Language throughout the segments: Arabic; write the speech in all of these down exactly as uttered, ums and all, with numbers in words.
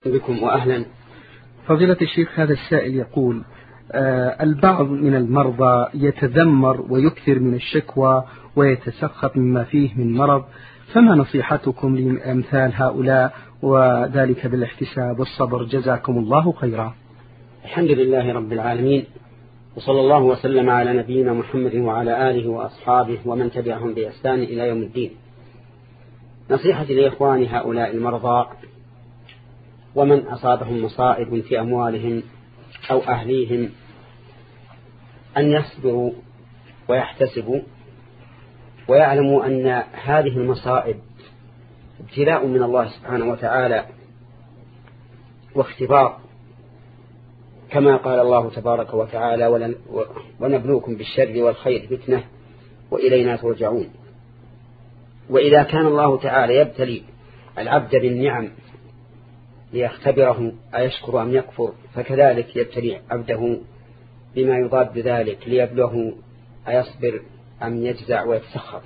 بكم وأهلا. فضيلة الشيخ، هذا السائل يقول: آه البعض من المرضى يتذمر ويكثر من الشكوى ويتسخط مما فيه من مرض، فما نصيحتكم لأمثال هؤلاء وذلك بالاحتساب والصبر؟ جزاكم الله خيرا. الحمد لله رب العالمين، وصلى الله وسلم على نبينا محمد وعلى آله وأصحابه ومن تبعهم بإحسان إلى يوم الدين. نصيحتي لإخواني هؤلاء المرضى ومن أصابهم مصائب في أموالهم أو أهليهم أن يصبروا ويحتسبوا ويعلموا أن هذه المصائب ابتلاء من الله سبحانه وتعالى واختبار، كما قال الله تبارك وتعالى: ونبلوكم بالشر والخير فتنة وإلينا ترجعون. وإذا كان الله تعالى يبتلي العبد بالنعم ليختبره أيشكر أم يكفر، فكذلك يبتلي عبده بما يضاد ذلك ليبلوه أيصبر أم يجزع ويتسخط.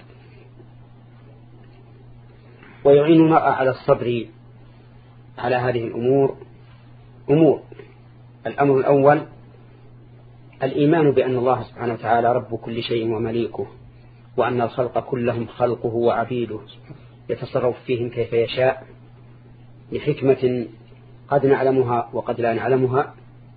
ويعين المرء على الصبر على هذه الأمور أمور: الأمر الأول الإيمان بأن الله سبحانه وتعالى رب كل شيء ومليكه، وأن الخلق كلهم خلقه وعبيده يتصرف فيهم كيف يشاء لحكمة قد نعلمها وقد لا نعلمها،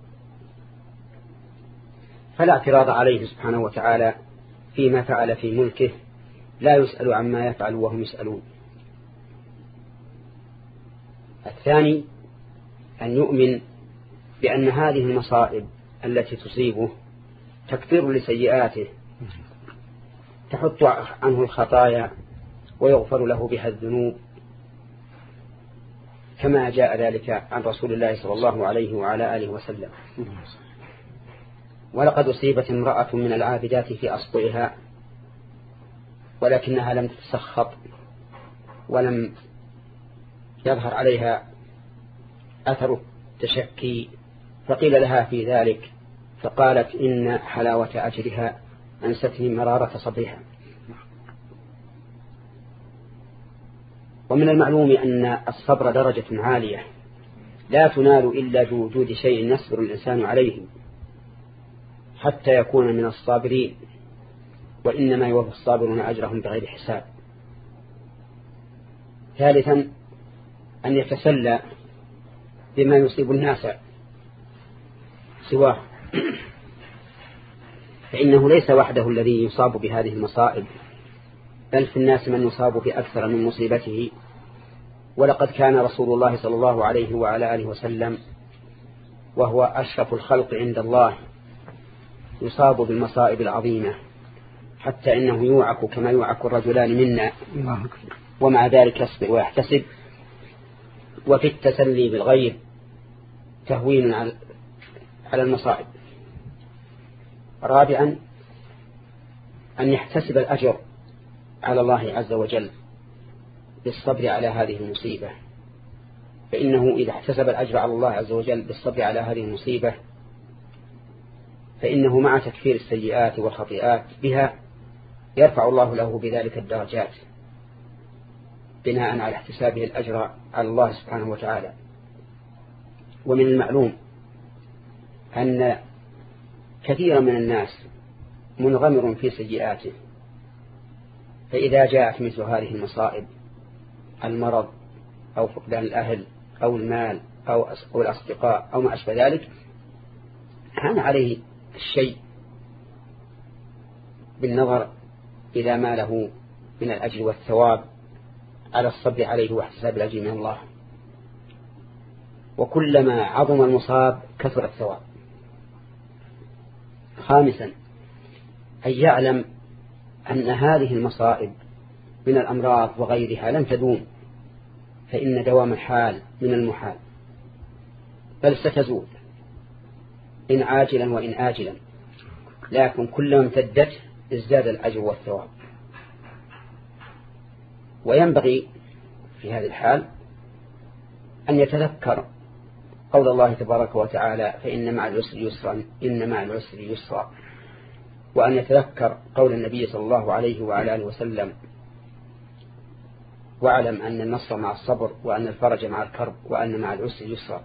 فلا اعتراض عليه سبحانه وتعالى فيما فعل في ملكه، لا يسأل عما يفعل وهم يسألون. الثاني أن يؤمن بأن هذه المصائب التي تصيبه تكفير لسيئاته، تحط عنه الخطايا ويغفر له بها الذنوب، كما جاء ذلك عن رسول الله صلى الله عليه وعلى آله وسلم. ولقد أصيبت امرأة من العابدات في أصبعها ولكنها لم تتسخط ولم يظهر عليها أثر التشكي، فقيل لها في ذلك فقالت: إن حلاوة أجرها أنستني مرارة صبرها. ومن المعلوم أن الصبر درجة عالية لا تنال إلا بوجود شيء يصبر الإنسان عليه حتى يكون من الصابرين، وإنما يوفى الصابرون أجرهم بغير حساب. ثالثا أن يتسلى بما يصيب الناس سواه، فإنه ليس وحده الذي يصاب بهذه المصائب، بل في الناس من يصاب بأكثر من مصيبته. ولقد كان رسول الله صلى الله عليه وعلى آله وسلم وهو أشرف الخلق عند الله يصاب بالمصائب العظيمة، حتى إنه يوعك كما يوعك الرجلان منا، ومع ذلك يصبر ويحتسب. وفي التسلي بالغيب تهوين على المصائب. رابعا أن يحتسب الأجر على الله عز وجل بالصبر على هذه المصيبة، فإنه إذا احتسب الأجر على الله عز وجل بالصبر على هذه المصيبة فإنه مع تكفير السيئات والخطيئات بها يرفع الله له بذلك الدرجات بناء على احتسابه الأجر على الله سبحانه وتعالى. ومن المعلوم أن كثيرا من الناس منغمر في سيئاته، فإذا جاءت مثل هذه المصائب، المرض أو فقدان الأهل أو المال أو الأصدقاء أو ما أشبه ذلك، هان عليه الشيء بالنظر إلى ما له من الأجر والثواب على الصبر عليه واحتساب الأجر من الله. وكلما عظم المصاب كثر الثواب. خامسا أن يعلم أن هذه المصائب من الأمراض وغيرها لن تدوم، فإن دوام الحال من المحال، بل ستزول إن عاجلا وإن آجلا، لكن كلما امتدت ازداد الأجر والثواب. وينبغي في هذه الحال أن يتذكر قول الله تبارك وتعالى: فإن مع العسر يسرا إن مع العسر يسرا، وأن يتذكر قول النبي صلى الله عليه وعلى آله وسلم: واعلم أن النصر مع الصبر، وأن الفرج مع الكرب، وأن مع العسر يسرا.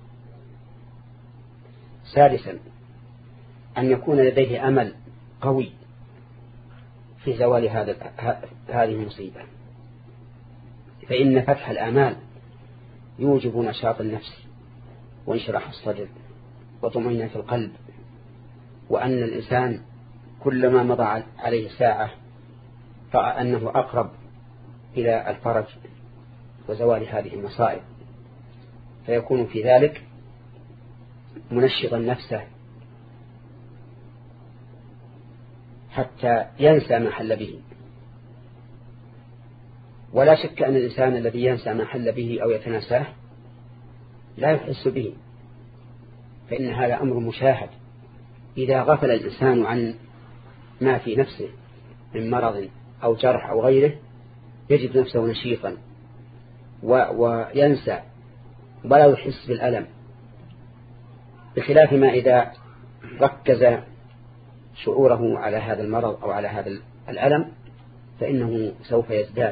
سادسا أن يكون لديه أمل قوي في زوال هذا هذه المصيبة، فإن فتح الآمال يوجب نشاط النفس وانشراح الصدر وطمأنينة القلب، وأن الإنسان كلما مضى عليه ساعة رأى أنه أقرب إلى الفرج وزوال هذه المصائب، فيكون في ذلك منشطا نفسه حتى ينسى ما حل به. ولا شك أن الإنسان الذي ينسى ما حل به أو يتناساه لا يحس به، فإن هذا أمر مشاهد. إذا غفل الإنسان عن ما في نفسه من مرض أو جرح أو غيره يجد نفسه نشيطا وينسى ولا يحس بالألم، بخلاف ما إذا ركز شعوره على هذا المرض أو على هذا الألم فإنه سوف يزداد.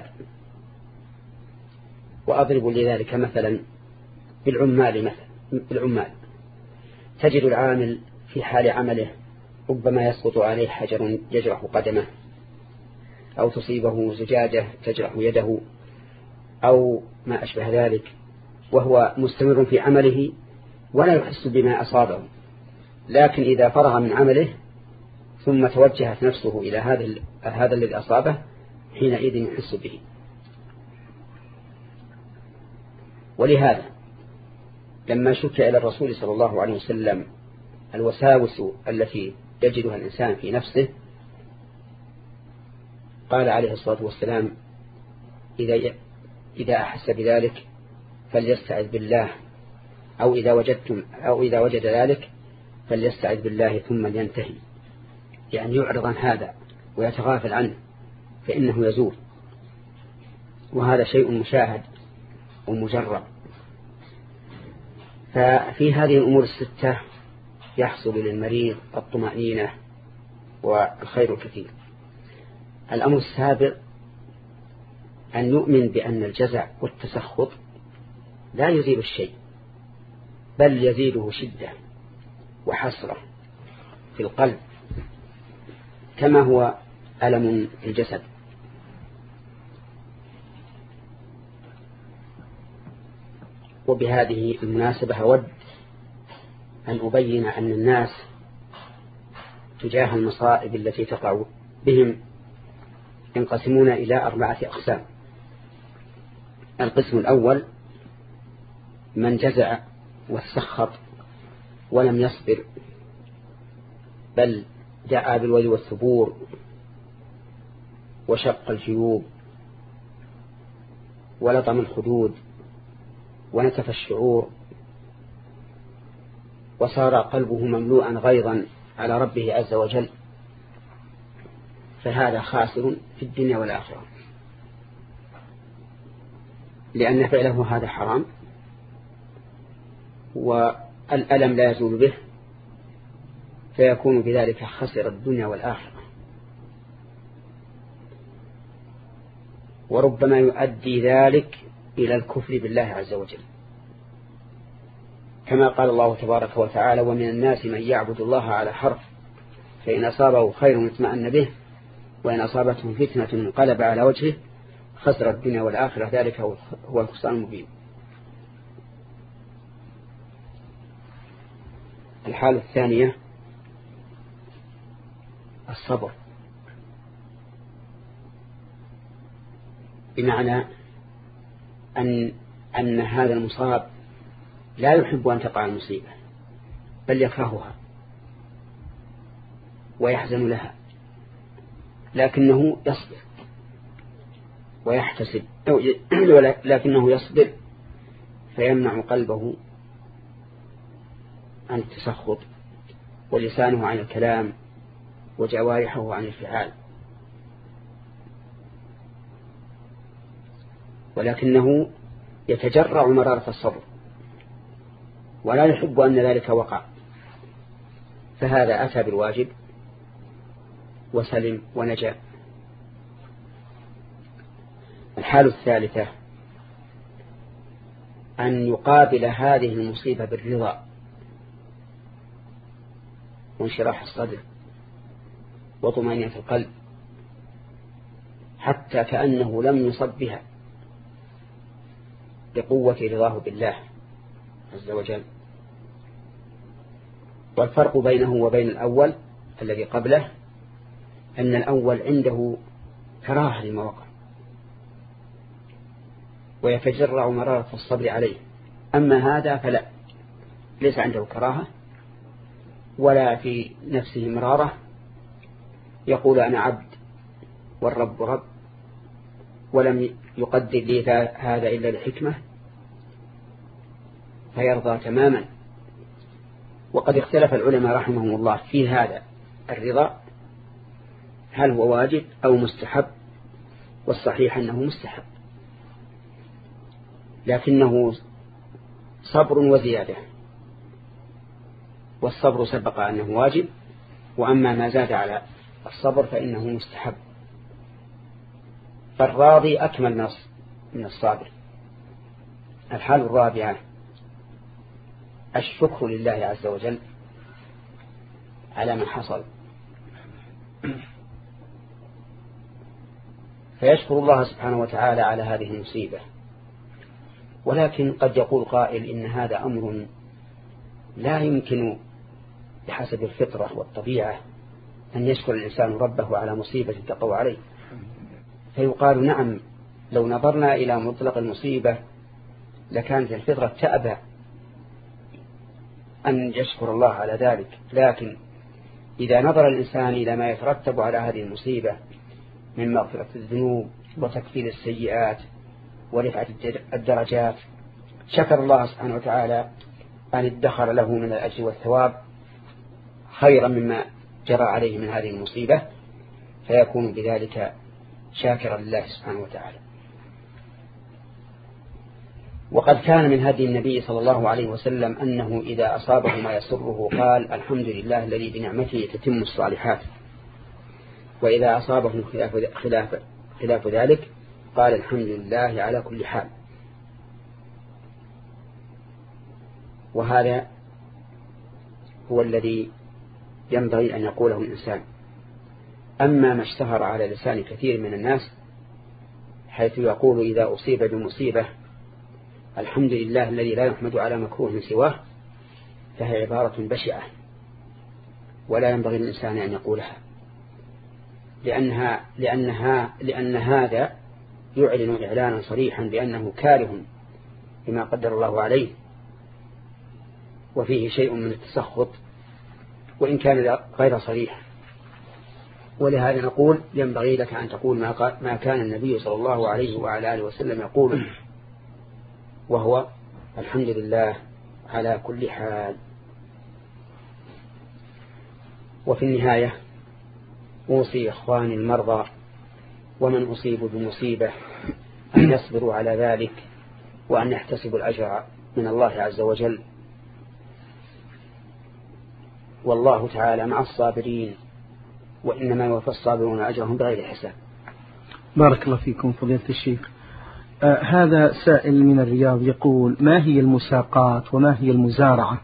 وأضرب لذلك مثلا بالعمال مثلا بالعمال تجد العامل في حال عمله ربما يسقط عليه حجر يجرح قدمه، أو تصيبه زجاجة تجرح يده، أو ما أشبه ذلك، وهو مستمر في عمله ولا يحس بما أصابه. لكن إذا فرغ من عمله ثم توجهت نفسه إلى هذا هذا الذي أصابه حينئذ يحس به. ولهذا لما شكى إلى الرسول صلى الله عليه وسلم الوساوس التي يجدها الإنسان في نفسه قال عليه الصلاة والسلام: إذا إذا أحس بذلك فليستعذ بالله، أو إذا وجدتم أو إذا وجد ذلك فليستعذ بالله ثم لينتهي، يعني يعرض عن هذا ويتغافل عنه فإنه يزول. وهذا شيء مشاهد ومجرب. ففي هذه الأمور الستة يحصل للمريض الطمأنينة والخير الكثير. الأمر السابع أن يؤمن بأن الجزع والتسخط لا يزيل الشيء، بل يزيده شدة وحسرة في القلب كما هو ألم في الجسد. وبهذه المناسبة أود أن أبين أن الناس تجاه المصائب التي تقع بهم ينقسمون إلى أربعة أقسام. القسم الأول من جزع واستسخط ولم يصبر، بل دعا بالويل والثبور وشق الجيوب ولطم الخدود ونتف الشعور، وصار قلبه مملوءا غيظا على ربه عز وجل، فهذا خاسر في الدنيا والآخرة، لأن فعله هذا حرام والألم لا يزول به، فيكون بذلك خسر الدنيا والآخرة. وربما يؤدي ذلك إلى الكفر بالله عز وجل، كما قال الله تبارك وتعالى: ومن الناس من يعبد الله على حرف فإن أصابه خير اطمأن به وإن أصابته فتنة انقلب على وجهه خسر الدنيا والآخرة ذلك هو الخسران المبين. الحالة الثانية الصبر، بمعنى أن أن هذا المصاب لا يحب أن تقع المصيبة بل يكرهها ويحزن لها، لكنه يصبر ويحتسب، لكنه يصبر فيمنع قلبه عن التسخط ولسانه عن الكلام وجوارحه عن الفعال، ولكنه يتجرع مرارة الصبر ولا يحب أن ذلك وقع، فهذا أتى بالواجب وسلم ونجا. الحال الثالثة أن يقابل هذه المصيبة بالرضا وانشراح الصدر وطمأنينة القلب حتى كأنه لم يصب بها لقوة رضاه بالله عز وجل. والفرق بينه وبين الأول الذي قبله أن الأول عنده كراهة لما وقع ويتجرع مرارة الصبر عليه، أما هذا فلا، ليس عنده كراهة ولا في نفسه مرارة، يقول أنا عبد والرب رب ولم يقدر لي هذا إلا لحكمة، فيرضى تماما. وقد اختلف العلماء رحمهم الله في هذا الرضا هل هو واجب أو مستحب، والصحيح أنه مستحب، لكنه صبر وزيادة، والصبر سبق أنه واجب، وأما ما زاد على الصبر فإنه مستحب. فالراضي أكمل من الصابر. الحال الرابعة الشكر لله عز وجل على ما حصل، فيشكر الله سبحانه وتعالى على هذه المصيبة. ولكن قد يقول قائل إن هذا أمر لا يمكن بحسب الفطرة والطبيعة أن يشكر الإنسان ربه على مصيبة تقوى عليه، فيقال نعم لو نظرنا إلى مطلق المصيبة لكانت الفطرة تأبى أن يشكر الله على ذلك، لكن إذا نظر الإنسان إلى ما يترتب على هذه المصيبة من مغفرة الذنوب وتكفير السيئات ورفعة الدرجات، شكر الله سبحانه وتعالى أن ادخر له من الأجر والثواب خيرا مما جرى عليه من هذه المصيبة، فيكون بذلك شاكرا لله سبحانه وتعالى. وقد كان من هدي النبي صلى الله عليه وسلم أنه إذا أصابه ما يسره قال الحمد لله الذي بنعمته تتم الصالحات، وإذا أصابه خلاف, خلاف, خلاف ذلك قال الحمد لله على كل حال. وهذا هو الذي ينبغي أن يقوله الإنسان. أما ما اشتهر على لسان كثير من الناس حيث يقول إذا أصيب بمصيبة الحمد لله الذي لا يحمد على مكروه سواه، فهي عبارة بشعة ولا ينبغي للإنسان أن يقولها، لأنها لأنها لأن هذا يعلن إعلانا صريحا بأنه كاره بما قدر الله عليه، وفيه شيء من التسخط وإن كان غير صريح. ولهذا نقول ينبغي لك أن تقول ما كان النبي صلى الله عليه وعلى آله وسلم يقول، وهو الحمد لله على كل حال. وفي النهاية أوصي إخواني المرضى ومن أصيبوا بمصيبة أن يصبروا على ذلك وأن يحتسبوا الأجر من الله عز وجل، والله تعالى مع الصابرين وإنما يوفى الصابرون أجرهم بغير حساب. بارك الله فيكم فضيلة الشيخ. آه هذا سائل من الرياض يقول ما هي المساقات وما هي المزارعة؟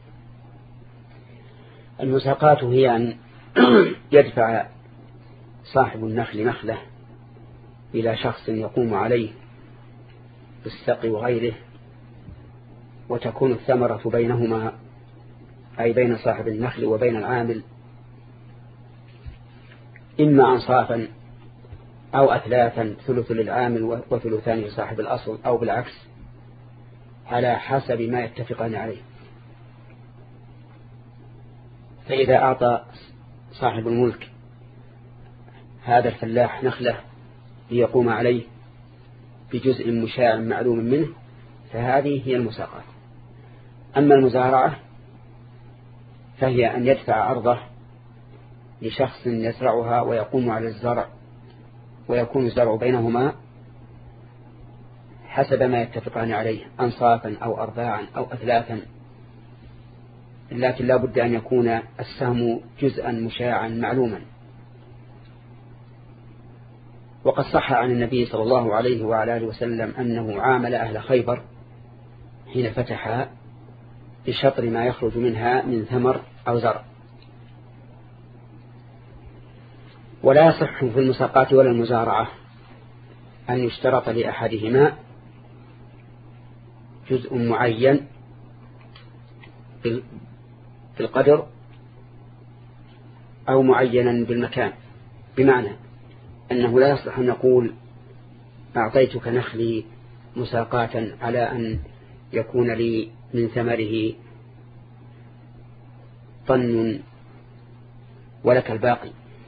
المساقات هي أن يدفع صاحب النخل نخله إلى شخص يقوم عليه بالسقي وغيره، وتكون الثمرة بينهما أي بين صاحب النخل وبين العامل إما أنصافا أو أثلاثا، ثلث للعامل وثلثان لصاحب الأصل، أو بالعكس على حسب ما يتفقان عليه. فإذا أعطى صاحب الملك هذا الفلاح نخله ليقوم عليه بجزء مشاع معلوم منه فهذه هي المساقات. أما المزارعة فهي أن يدفع أرضه لشخص يزرعها ويقوم على الزرع، ويكون الزرع بينهما حسب ما يتفقان عليه أنصافا أو أرباعا أو أثلاثا، لكن لا بد أن يكون السهم جزءا مشاعا معلوما. وقد صح عن النبي صلى الله عليه وعلى آله وسلم أنه عامل أهل خيبر حين فتحها بشطر ما يخرج منها من ثمر أو زرع. ولا يصح في المساقات ولا المزارعة أن يشترط لأحدهما جزء معين في القدر أو معينا بالمكان، بمعنى أنه لا يصح أن نقول أعطيتك نخلي مساقاة على أن يكون لي من ثمره طن ولك الباقي،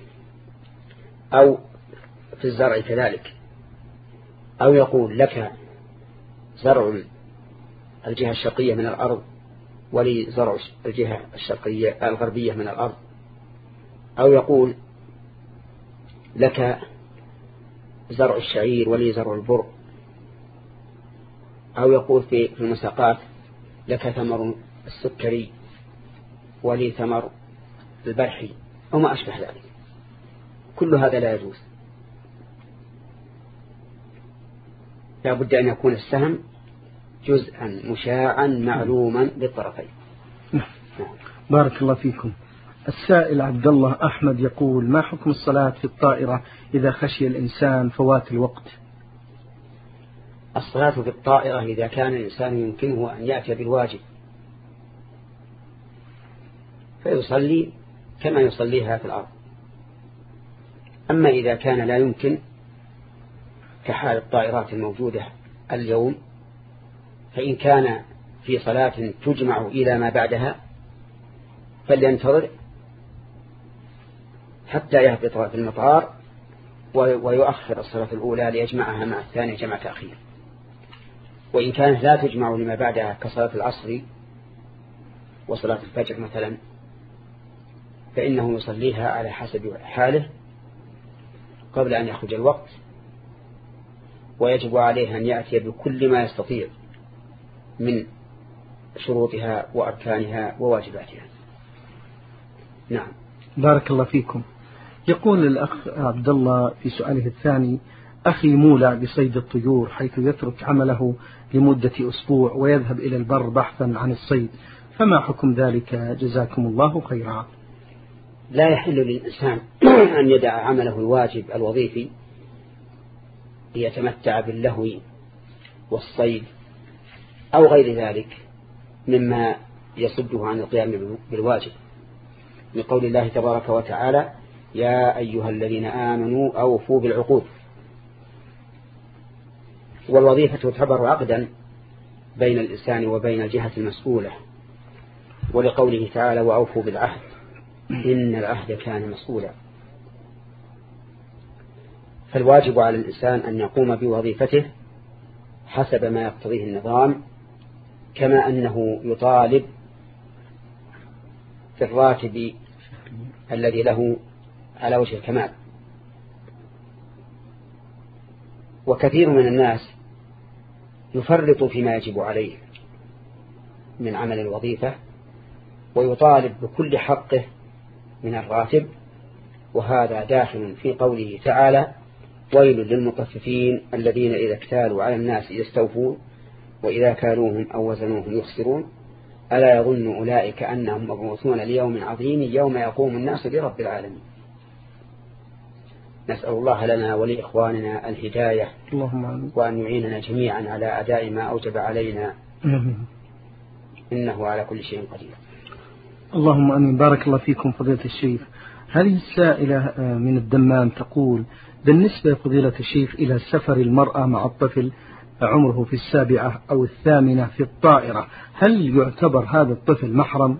أو في الزرع كذلك، أو يقول لك زرع الجهة الشرقية من الأرض ولي زرع الجهة الشرقية الغربية من الأرض، أو يقول لك زرع الشعير ولي زرع البر، أو يقول في المساقات لك ثمر السكري ولي ثمر البرحي أو ما أشبه ذلك. كل هذا لا يجوز، لا بد أن يكون السهم جزءا مشاعا معلوما للطرفين. بارك الله فيكم. السائل عبد الله أحمد يقول: ما حكم الصلاة في الطائرة إذا خشي الإنسان فوات الوقت؟ الصلاة في الطائرة إذا كان الإنسان يمكنه أن يأتي بالواجب فيصلي كما يصليها في الأرض. أما إذا كان لا يمكن كحال الطائرات الموجودة اليوم، فإن كان في صلاة تجمع إلى ما بعدها فلينتظر حتى يهبط في المطار ويؤخر الصلاة الأولى ليجمعها مع الثانية جمع تأخير. وإن كانت لا تجمع لما بعدها كصلاة العصر وصلاة الفجر مثلا، فإنه يصليها على حسب حاله قبل أن يخرج الوقت، ويجب عليه أن يأتي بكل ما يستطيع من شروطها وأركانها وواجباتها. نعم. بارك الله فيكم. يقول الأخ عبد الله في سؤاله الثاني: أخي مولع بصيد الطيور، حيث يترك عمله لمدة أسبوع ويذهب إلى البر بحثا عن الصيد، فما حكم ذلك جزاكم الله خيرا؟ لا يحل للإنسان أن يدع عمله الواجب الوظيفي ليتمتع باللهو والصيد أو غير ذلك مما يصده عن القيام بالواجب، لقول الله تبارك وتعالى: يا أيها الذين آمنوا أوفوا بالعقود. والوظيفة تعتبر عقدا بين الإنسان وبين الجهة المسؤولة، ولقوله تعالى: وأوفوا بالعهد إن العهد كان مسؤولا. فالواجب على الإنسان أن يقوم بوظيفته حسب ما يقتضيه النظام، كما أنه يطالب في الراتب الذي له على وجه الكمال. وكثير من الناس يفرط فيما يجب عليه من عمل الوظيفة ويطالب بكل حقه من الراتب، وهذا داخل في قوله تعالى: ويل للمطففين الذين إذا اكتالوا على الناس يستوفون وإذا كالوهم أو وزنوهم يخسرون ألا يظن أولئك أنهم مبعوثون ليوم عظيم يوم يقوم الناس لرب العالمين. نسأل الله لنا ولإخواننا الهداية، وأن يعيننا جميعا على أداء ما أوجب علينا، إنه على كل شيء قدير. اللهم أمين. بارك الله فيكم فضيلة الشيخ. هذه السائلة من الدمام تقول: بالنسبة فضيلة الشيخ إلى سفر المرأة مع الطفل عمره في السابعة أو الثامنة في الطائرة، هل يعتبر هذا الطفل محرم؟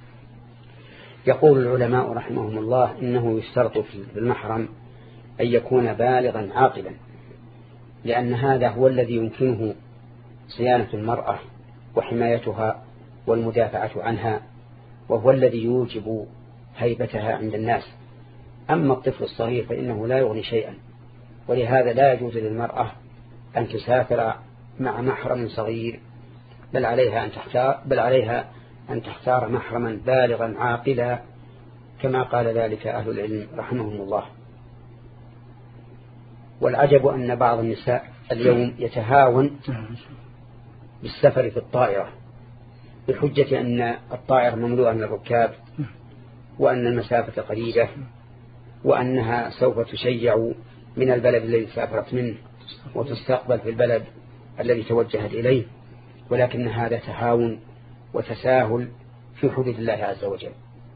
يقول العلماء رحمهم الله إنه يشترط في المحرم أن يكون بالغا عاقلا، لأن هذا هو الذي يمكنه صيانة المرأة وحمايتها والمدافعة عنها، وهو الذي يوجب هيبتها عند الناس. أما الطفل الصغير فإنه لا يغني شيئا، ولهذا لا يجوز للمرأة أن تسافر مع محرم صغير، بل عليها أن تختار بل عليها أن تختار محرما بالغا عاقلا، كما قال ذلك أهل العلم رحمهم الله. والعجب أن بعض النساء اليوم يتهاون بالسفر في الطائرة بحجة أن الطائرة مملوءة من الركاب وأن المسافة قريبة وأنها سوف تشيع من البلد الذي سافرت منه وتستقبل في البلد الذي توجهت إليه، ولكن هذا تهاون وتساهل في حدود الله عز وجل.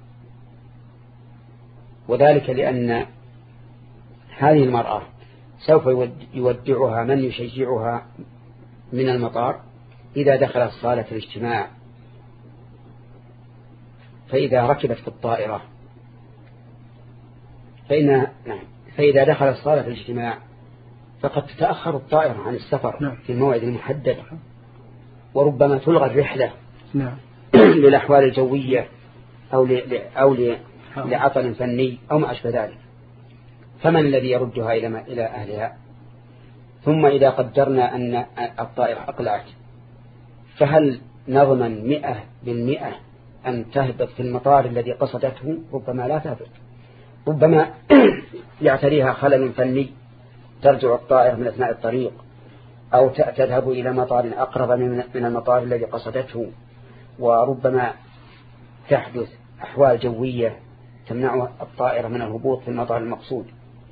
وذلك لأن هذه المرأة سوف يودعها من يشجعها من المطار إذا دخلت صالة الاجتماع، فإذا ركبت في الطائرة فإن فإذا دخلت صالة الاجتماع فقد تتأخر الطائرة عن السفر في الموعد المحدد، وربما تلغى الرحلة للأحوال الجوية أو أو لعطل فني أو ما أشبه ذلك. فمن الذي يردها إلى إلى أهلها؟ ثم إذا قدرنا أن الطائرة أقلعت، فهل نضمن مئة بالمئة أن تهبط في المطار الذي قصدته؟ ربما لا تهبط، ربما يعتريها خلل فني ترجع الطائرة من أثناء الطريق، أو تذهب إلى مطار أقرب من المطار الذي قصدته، وربما تحدث أحوال جوية تمنع الطائرة من الهبوط في المطار المقصود.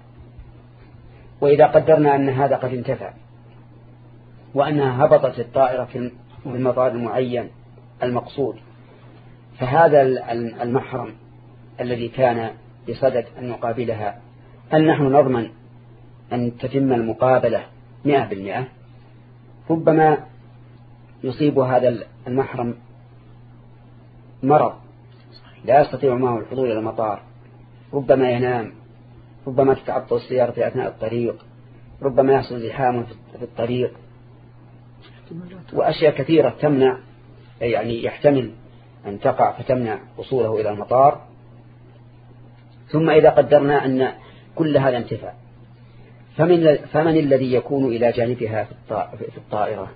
وإذا قدرنا أن هذا قد انتفع وأنها هبطت الطائرة في المطار المعين المقصود، فهذا المحرم الذي كان بصدد أن نقابلها هل نحن نضمن أن تتم المقابلة مئة بالمئة؟ ربما يصيب هذا المحرم مرض لا يستطيع معه الحضور إلى المطار، ربما ينام، ربما تتعطل السيارة في أثناء الطريق، ربما يحصل زحام في الطريق، وأشياء كثيرة تمنع، يعني يحتمل أن تقع فتمنع وصوله إلى المطار. ثم إذا قدرنا أن كل هذا انتفع، فمن, فمن الذي يكون إلى جانبها في الطائرة؟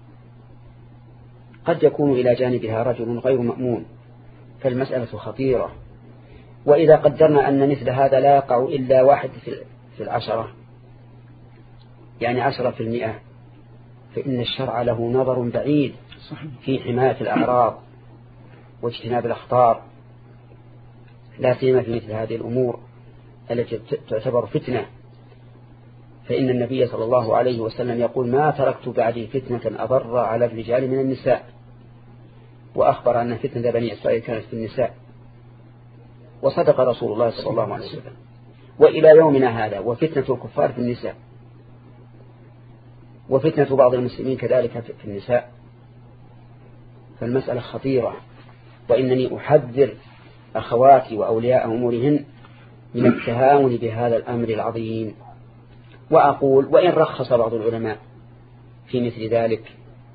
قد يكون إلى جانبها رجل غير مأمون، فالمسألة خطيرة. وإذا قدرنا أن مثل هذا لا يقع إلا واحد في العشرة، يعني عشرة في المئة، فإن الشرع له نظر بعيد في حماية الأعراض واجتناب الأخطار، لا سيما في مثل هذه الأمور التي تعتبر فتنة. فإن النبي صلى الله عليه وسلم يقول: ما تركت بعدي فتنة أضر على الرجال من النساء، وأخبر أن فتنة بني إسرائيل كانت في النساء، وصدق رسول الله صلى الله عليه وسلم. وإلى يومنا هذا وفتنة الكفار في النساء، وفتنة بعض المسلمين كذلك في النساء، فالمسألة خطيرة. وإنني أحذر أخواتي وأولياء أمورهن من التهاون بهذا الأمر العظيم. وأقول: وإن رخص بعض العلماء في مثل ذلك،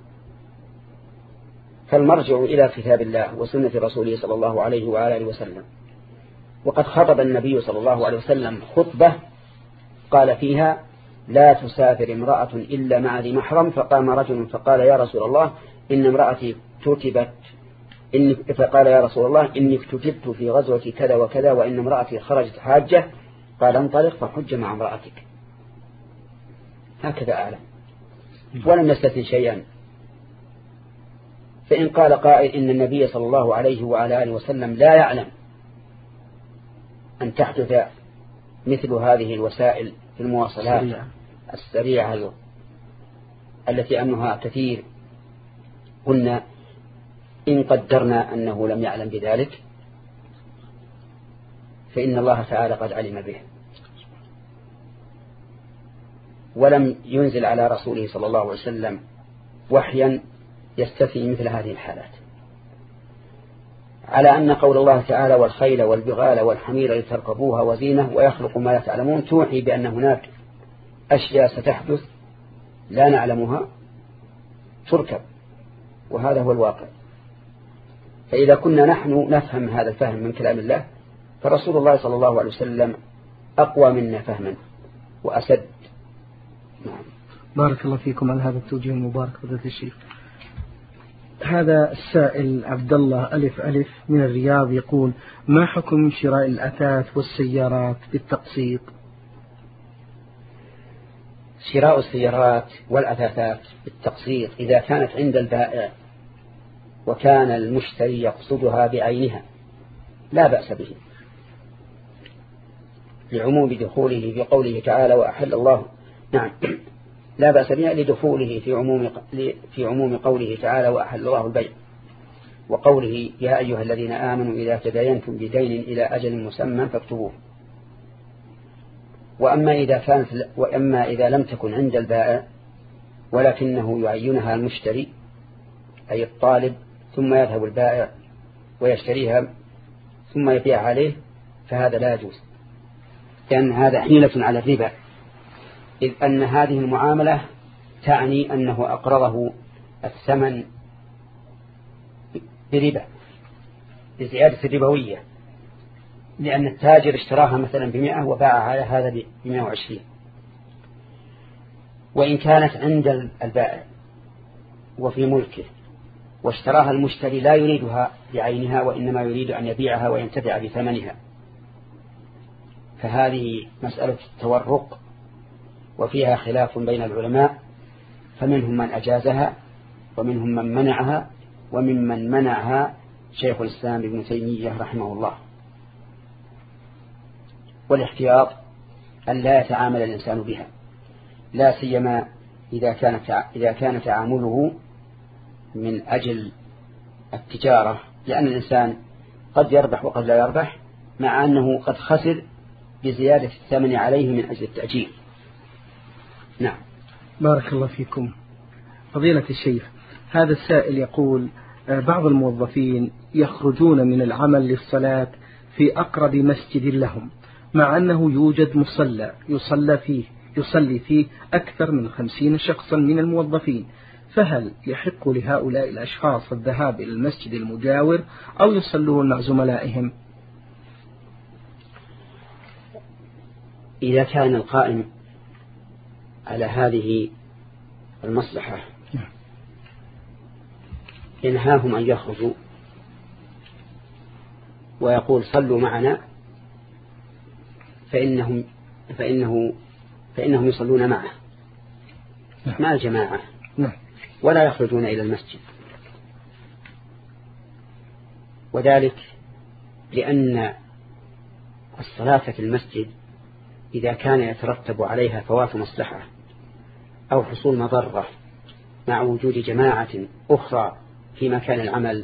فالمرجع إلى كتاب الله وسنة رسوله صلى الله عليه وآله وسلم. وقد خطب النبي صلى الله عليه وسلم خطبة قال فيها: لا تسافر امرأة إلا مع ذي محرم. فقام رجل فقال: يا رسول الله إن امرأتي كتبت إن فقال: يا رسول الله إني كتبت في غزوة كذا وكذا، وإن امرأتي خرجت حاجة. قال: انطلق فحج مع امرأتك. هكذا أعلم، ولم يستثن شيئا. فإن قال قائل إن النبي صلى الله عليه وعلى آله وسلم لا يعلم أن تحدث مثل هذه الوسائل في المواصلات السريعة, السريعة التي أمنها كثير، قلنا: إن قدرنا أنه لم يعلم بذلك فإن الله تعالى قد علم به، ولم ينزل على رسوله صلى الله عليه وسلم وحيا يستثني مثل هذه الحالات، على أن قول الله تعالى: والخيل والبغال والحمير لتركبوها وزينة ويخلق ما لا تعلمون، توحي بأن هناك أشياء ستحدث لا نعلمها تركب، وهذا هو الواقع. فإذا كنا نحن نفهم هذا الفهم من كلام الله، فرسول الله صلى الله عليه وسلم أقوى منا فهما وأسد. نعم. بارك الله فيكم على هذا التوجيه المبارك فضيلة الشيخ. هذا السائل عبد الله ألف ألف من الرياض يقول: ما حكم شراء الأثاث والسيارات بالتقسيط؟ شراء السيارات والأثاثات بالتقسيط إذا كانت عند البائع وكان المشتري يقصدها بعينها لا بأس به، لعموم دخوله في قوله تعالى وأحل الله. نعم، لا بأس بها لدخوله في عموم في عموم قوله تعالى وأحل الله البيع، وقوله يا أيها الذين آمنوا إذا تداينتم بدين إلى أجل مسمى فاكتبوه. وأما إذا كانت وأما إذا لم تكن عند البائع ولكنه يعينها المشتري أي الطالب، ثم يذهب البائع ويشتريها ثم يبيع عليه، فهذا لا يجوز، لأن هذا حيلة على الربا، إذ أن هذه المعاملة تعني أنه أقرضه الثمن بربا بزيادة الربوية، لأن التاجر اشتراها مثلا بمئة وباع على هذا بمئة وعشرين. وإن كانت عند البائع وفي ملكه واشتراها المشتري لا يريدها بعينها وإنما يريد أن يبيعها وينتفع بثمنها، فهذه مسألة التورق وفيها خلاف بين العلماء، فمنهم من أجازها ومنهم من منعها، وممن منعها شيخ الإسلام ابن تيمية رحمه الله. والاحتياط أن لا يتعامل الإنسان بها، لا سيما إذا كان إذا كان تعامله من أجل التجارة، لأن الإنسان قد يربح وقد لا يربح، مع أنه قد خسر بزيادة الثمن عليه من أجل التأجيل. نعم. بارك الله فيكم. فضيلة الشيخ، هذا السائل يقول بعض الموظفين يخرجون من العمل للصلاة في أقرب مسجد لهم، مع أنه يوجد مصلى يصلى فيه يصلي فيه أكثر من خمسين شخصا من الموظفين، فهل يحق لهؤلاء الأشخاص الذهاب إلى المسجد المجاور أو يصلون مع زملائهم؟ إذا كان القائم على هذه المصلحة ينهاهم أن يخرجوا ويقول صلوا معنا، فإنهم فإنه فإنهم يصلون معه مع الجماعة ولا يخرجون إلى المسجد، وذلك لأن الصلاة في المسجد إذا كان يترتب عليها فوات مصلحة أو حصول مضرة مع وجود جماعة أخرى في مكان العمل،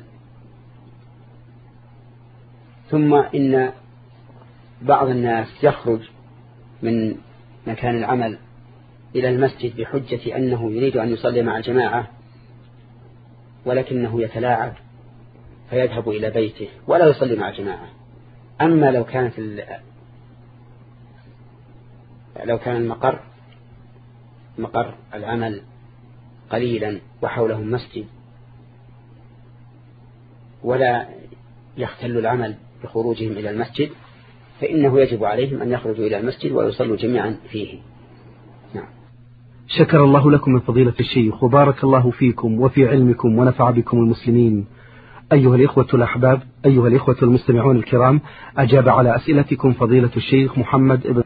ثم إن بعض الناس يخرج من مكان العمل إلى المسجد بحجة أنه يريد أن يصلي مع الجماعة ولكنه يتلاعب فيذهب إلى بيته ولا يصلي مع الجماعة. أما لو كانت لو كان المقر مقر العمل قليلا وحولهم مسجد ولا يختل العمل بخروجهم إلى المسجد، فإنه يجب عليهم أن يخرجوا إلى المسجد ويصلوا جميعا فيه. نعم. شكر الله لكم من فضيلة الشيخ وبارك الله فيكم وفي علمكم ونفع بكم المسلمين. أيها الإخوة الأحباب، أيها الإخوة المستمعون الكرام، أجاب على أسئلتكم فضيلة الشيخ محمد ابن